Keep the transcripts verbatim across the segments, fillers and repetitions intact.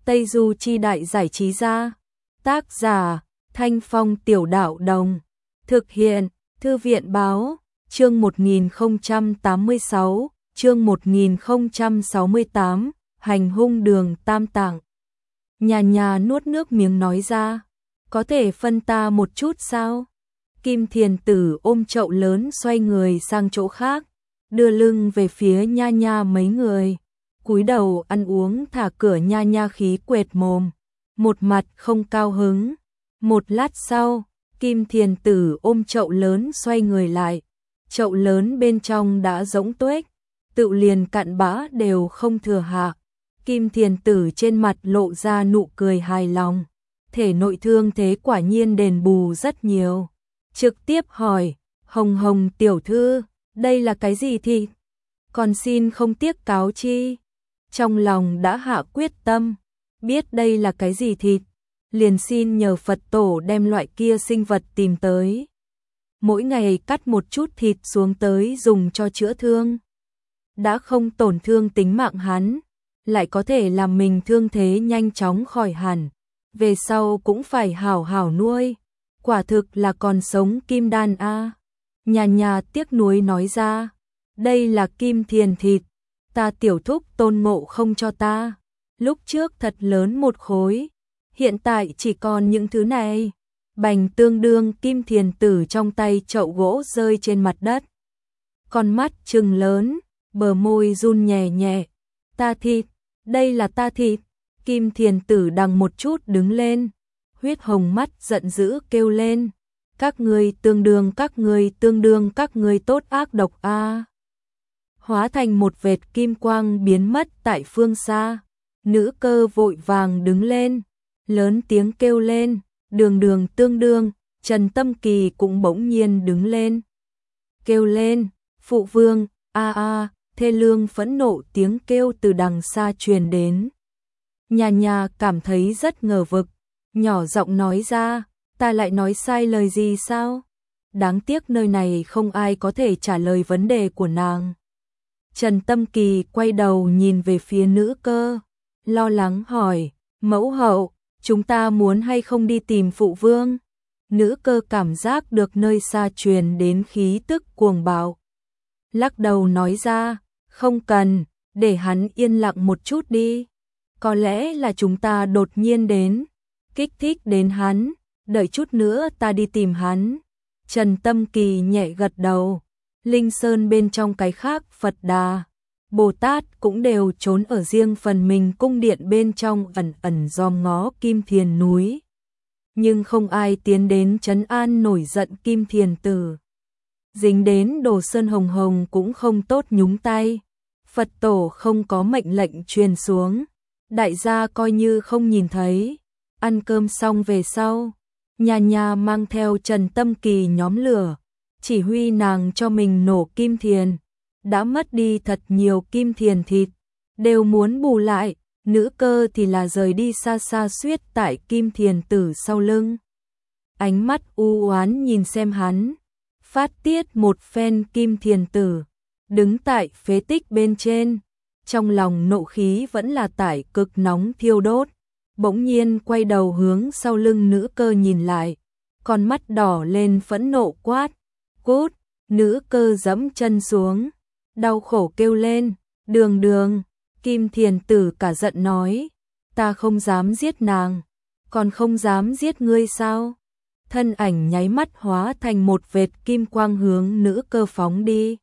Tây Du Chi Đại Giải Trí Gia. Tác giả Thanh Phong Tiểu Đạo Đồng. Thực hiện Thư viện Báo. Chương một nghìn không trăm tám mươi sáu, chương một nghìn không trăm sáu mươi tám, hành hung đường Tam Tạng. Nhà nhà nuốt nước miếng nói ra, có thể phân ta một chút sao? Kim Thiền Tử ôm chậu lớn xoay người sang chỗ khác, đưa lưng về phía nha nha mấy người, cúi đầu ăn uống thả cửa nha nha khí quệt mồm, một mặt không cao hứng. Một lát sau, Kim Thiền Tử ôm chậu lớn xoay người lại, chậu lớn bên trong đã rỗng tuếch, tự liền cặn bã đều không thừa hạ. Kim Thiền Tử trên mặt lộ ra nụ cười hài lòng, thể nội thương thế quả nhiên đền bù rất nhiều. Trực tiếp hỏi, Hồng Hồng tiểu thư, đây là cái gì thịt? Còn xin không tiếc cáo chi. Trong lòng đã hạ quyết tâm, biết đây là cái gì thịt, liền xin nhờ Phật tổ đem loại kia sinh vật tìm tới. Mỗi ngày cắt một chút thịt xuống tới dùng cho chữa thương. Đã không tổn thương tính mạng hắn, lại có thể làm mình thương thế nhanh chóng khỏi hẳn. Về sau cũng phải hảo hảo nuôi. Quả thực là còn sống kim đan a. Nhà nhà tiếc nuối nói ra, đây là kim thiền thịt, ta tiểu thúc Tôn Ngộ không cho ta. Lúc trước thật lớn một khối, hiện tại chỉ còn những thứ này. Bành tương đương Kim Thiền Tử trong tay chậu gỗ rơi trên mặt đất. Con mắt trừng lớn, bờ môi run nhẹ nhẹ. Ta thịt, đây là ta thịt. Kim Thiền Tử đằng một chút đứng lên, huyết hồng mắt giận dữ kêu lên. Các ngươi tương đương các ngươi tương đương các ngươi tốt ác độc a. Hóa thành một vệt kim quang biến mất tại phương xa. Nữ cơ vội vàng đứng lên, lớn tiếng kêu lên. Đường đường tương đương, Trần Tâm Kỳ cũng bỗng nhiên đứng lên. Kêu lên, phụ vương, a a, thê lương phẫn nộ tiếng kêu từ đằng xa truyền đến. Nhà nhà cảm thấy rất ngờ vực, nhỏ giọng nói ra, ta lại nói sai lời gì sao? Đáng tiếc nơi này không ai có thể trả lời vấn đề của nàng. Trần Tâm Kỳ quay đầu nhìn về phía nữ cơ, lo lắng hỏi, mẫu hậu, chúng ta muốn hay không đi tìm phụ vương? Nữ cơ cảm giác được nơi xa truyền đến khí tức cuồng bạo. Lắc đầu nói ra, không cần, để hắn yên lặng một chút đi. Có lẽ là chúng ta đột nhiên đến, kích thích đến hắn, đợi chút nữa ta đi tìm hắn. Trần Tâm Kỳ nhẹ gật đầu, Linh Sơn bên trong cái khác Phật Đà, Bồ Tát cũng đều trốn ở riêng phần mình cung điện bên trong ẩn ẩn dòm ngó Kim Thiền núi. Nhưng không ai tiến đến trấn an nổi giận Kim Thiền Tử. Dính đến Đồ Sơn Hồng Hồng cũng không tốt nhúng tay. Phật tổ không có mệnh lệnh truyền xuống. Đại gia coi như không nhìn thấy. Ăn cơm xong về sau, nhà nhà mang theo Trần Tâm Kỳ nhóm lửa, chỉ huy nàng cho mình nổ kim thiền. Đã mất đi thật nhiều kim thiền thịt, đều muốn bù lại. Nữ cơ thì là rời đi xa xa suýt tại Kim Thiền Tử sau lưng. Ánh mắt u oán nhìn xem hắn, phát tiết một phen. Kim Thiền Tử đứng tại phế tích bên trên, trong lòng nộ khí vẫn là tại cực nóng thiêu đốt. Bỗng nhiên quay đầu hướng sau lưng nữ cơ nhìn lại, con mắt đỏ lên phẫn nộ quát, cút. Nữ cơ giẫm chân xuống, đau khổ kêu lên, đường đường. Kim Thiền Tử cả giận nói, ta không dám giết nàng, còn không dám giết ngươi sao? Thân ảnh nháy mắt hóa thành một vệt kim quang hướng nữ cơ phóng đi.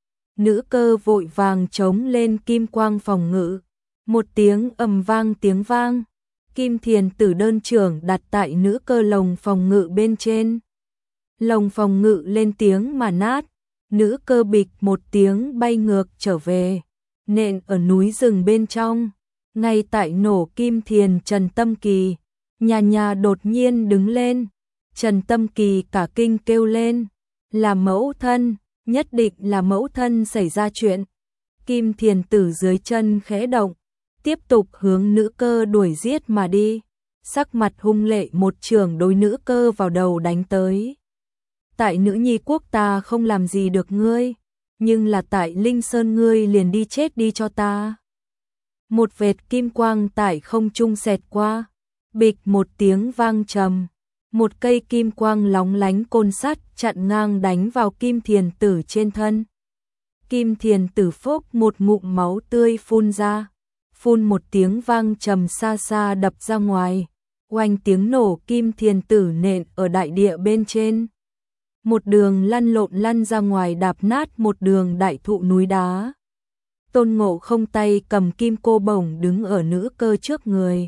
Nữ cơ vội vàng chống lên kim quang phòng ngự, một tiếng ầm vang tiếng vang. Kim Thiền Tử đơn trưởng đặt tại nữ cơ lồng phòng ngự bên trên. Lồng phòng ngự lên tiếng mà nát, nữ cơ bịch một tiếng bay ngược trở về, nện ở núi rừng bên trong. Ngay tại nổ kim thiền Trần Tâm Kỳ, nhà nhà đột nhiên đứng lên. Trần Tâm Kỳ cả kinh kêu lên, là mẫu thân, nhất định là mẫu thân xảy ra chuyện. Kim Thiền Tử dưới chân khẽ động, tiếp tục hướng nữ cơ đuổi giết mà đi. Sắc mặt hung lệ một chưởng đối nữ cơ vào đầu đánh tới. Tại nữ nhi quốc ta không làm gì được ngươi, nhưng là tại Linh Sơn ngươi liền đi chết đi cho ta. Một vệt kim quang tại không trung xẹt qua, bịch một tiếng vang trầm, một cây kim quang lóng lánh côn sắt chặn ngang đánh vào Kim Thiền Tử trên thân. Kim Thiền Tử phốc một ngụm máu tươi phun ra, phun một tiếng vang trầm xa xa đập ra ngoài, oanh tiếng nổ, Kim Thiền Tử nện ở đại địa bên trên. Một đường lăn lộn lăn ra ngoài, đạp nát một đường đại thụ núi đá. Tôn Ngộ Không tay cầm kim cô bổng đứng ở nữ cơ trước người.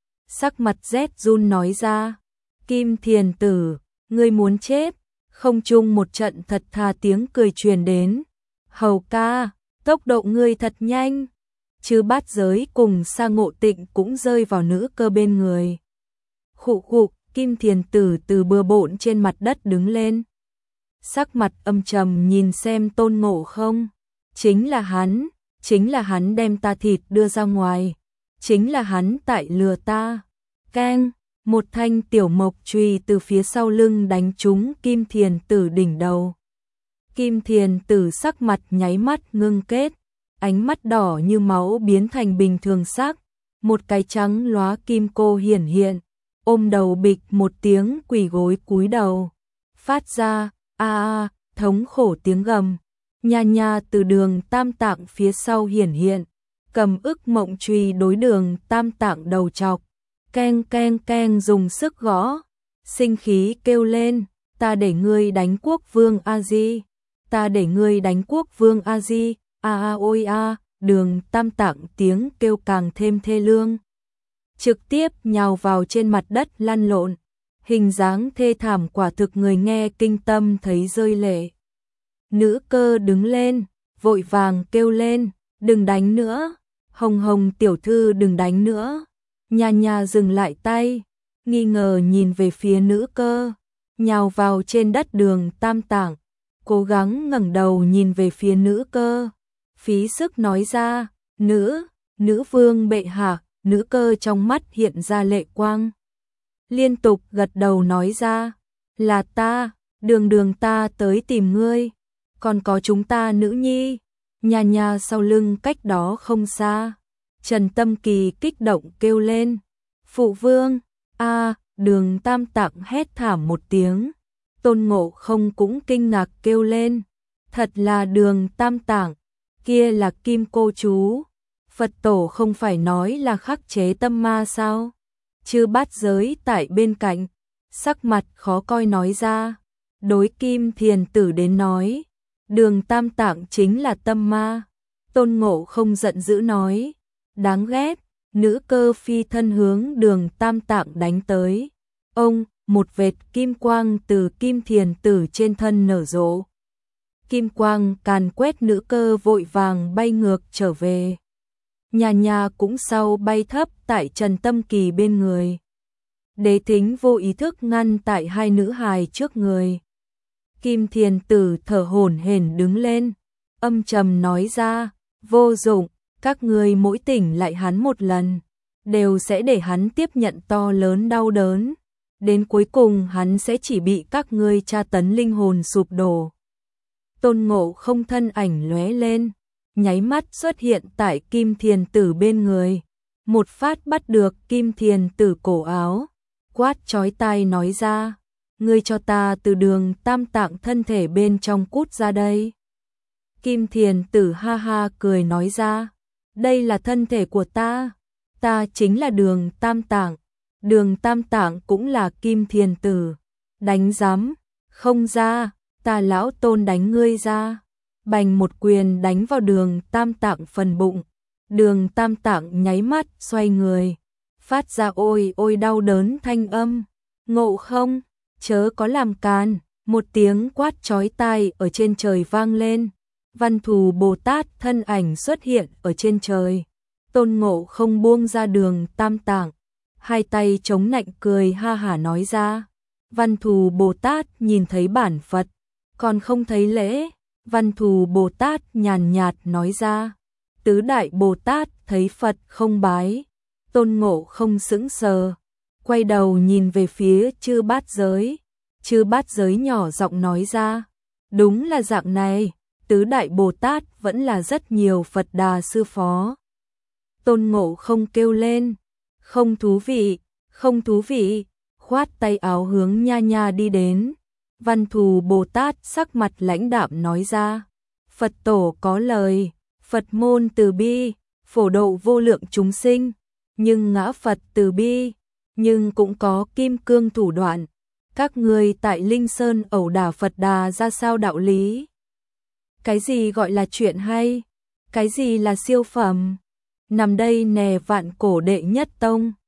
Sắc mặt rét run nói ra, Kim Thiền Tử, ngươi muốn chết. Không chung một trận thật thà tiếng cười truyền đến. Hầu ca, tốc độ ngươi thật nhanh. Chư Bát Giới cùng Sa Ngộ Tịnh cũng rơi vào nữ cơ bên người. Khụ khụ, Kim Thiền Tử từ bừa bộn trên mặt đất đứng lên. Sắc mặt âm trầm nhìn xem Tôn Ngộ Không. Chính là hắn, chính là hắn đem ta thịt đưa ra ngoài. Chính là hắn tại lừa ta. Keng, một thanh tiểu mộc chùy từ phía sau lưng đánh trúng Kim Thiền Tử đỉnh đầu. Kim Thiền Tử sắc mặt nháy mắt ngưng kết, ánh mắt đỏ như máu biến thành bình thường sắc, một cái trắng lóa kim cô hiển hiện, ôm đầu bịch một tiếng quỳ gối cúi đầu, phát ra a a thống khổ tiếng gầm. Nha nha từ Đường Tam Tạng phía sau hiển hiện, cầm ức mộng chùy đối Đường Tam Tạng đầu chọc, keng keng keng dùng sức gõ, sinh khí kêu lên, ta để ngươi đánh Quốc Vương A Di, ta để ngươi đánh Quốc Vương A Di, a a ôi a. Đường Tam Tạng tiếng kêu càng thêm thê lương, trực tiếp nhào vào trên mặt đất lăn lộn, hình dáng thê thảm quả thực người nghe kinh tâm thấy rơi lệ. Nữ cơ đứng lên, vội vàng kêu lên, đừng đánh nữa, Hồng Hồng tiểu thư đừng đánh nữa. Nha nha dừng lại tay, nghi ngờ nhìn về phía nữ cơ, nhào vào trên đất Đường Tam Tạng, cố gắng ngẩng đầu nhìn về phía nữ cơ, phí sức nói ra, nữ, nữ vương bệ hạ. Nữ cơ trong mắt hiện ra lệ quang, liên tục gật đầu nói ra, là ta, đường đường ta tới tìm ngươi, còn có chúng ta nữ nhi. Nha nha sau lưng cách đó không xa, Trần Tâm Kỳ kích động kêu lên, phụ vương, a. Đường Tam Tạng hét thảm một tiếng, Tôn Ngộ Không cũng kinh ngạc kêu lên, thật là Đường Tam Tạng, kia là kim cô chú. Phật tổ không phải nói là khắc chế tâm ma sao? Chư Bát Giới tại bên cạnh, sắc mặt khó coi nói ra, đối Kim Thiền Tử đến nói, Đường Tam Tạng chính là tâm ma. Tôn Ngộ Không giận dữ nói, đáng ghét. Nữ cơ phi thân hướng Đường Tam Tạng đánh tới. Ông, một vệt kim quang từ Kim Thiền Tử trên thân nở rộ. Kim quang càn quét, nữ cơ vội vàng bay ngược trở về. Nhà nhà cũng sau bay thấp tại Trần Tâm Kỳ bên người. Đế Thính vô ý thức ngăn tại hai nữ hài trước người. Kim Thiền Tử thở hổn hển đứng lên, âm trầm nói ra, vô dụng, các ngươi mỗi tỉnh lại hắn một lần, đều sẽ để hắn tiếp nhận to lớn đau đớn. Đến cuối cùng hắn sẽ chỉ bị các ngươi tra tấn linh hồn sụp đổ. Tôn Ngộ Không thân ảnh lóe lên, nháy mắt xuất hiện tại Kim Thiền Tử bên người, một phát bắt được Kim Thiền Tử cổ áo, quát chói tai nói ra, ngươi cho ta từ Đường Tam Tạng thân thể bên trong cút ra đây. Kim Thiền Tử ha ha cười nói ra, đây là thân thể của ta, ta chính là Đường Tam Tạng, Đường Tam Tạng cũng là Kim Thiền Tử, đánh giám, không ra, ta lão Tôn đánh ngươi ra. Bành một quyền đánh vào Đường Tam Tạng phần bụng, Đường Tam Tạng nháy mắt xoay người, phát ra ôi ôi đau đớn thanh âm. Ngộ Không, chớ có làm càn. Một tiếng quát chói tai ở trên trời vang lên, Văn Thù Bồ Tát thân ảnh xuất hiện ở trên trời. Tôn Ngộ Không buông ra Đường Tam Tạng, hai tay chống nạnh cười ha hả nói ra, Văn Thù Bồ Tát nhìn thấy bản Phật, còn không thấy lễ. Văn Thù Bồ Tát nhàn nhạt nói ra, tứ đại Bồ Tát thấy Phật không bái. Tôn Ngộ Không sững sờ, quay đầu nhìn về phía Chư Bát Giới. Chư Bát Giới nhỏ giọng nói ra, đúng là dạng này, tứ đại Bồ Tát vẫn là rất nhiều Phật Đà sư phó. Tôn Ngộ Không kêu lên, không thú vị, không thú vị, khoát tay áo hướng Nha Nha đi đến. Văn Thù Bồ Tát sắc mặt lãnh đạm nói ra, Phật tổ có lời, Phật môn từ bi, phổ độ vô lượng chúng sinh, nhưng ngã Phật từ bi, nhưng cũng có kim cương thủ đoạn. Các người tại Linh Sơn ẩu đả Phật Đà ra sao đạo lý? Cái gì gọi là chuyện hay? Cái gì là siêu phẩm? Nằm đây nè vạn cổ đệ nhất tông.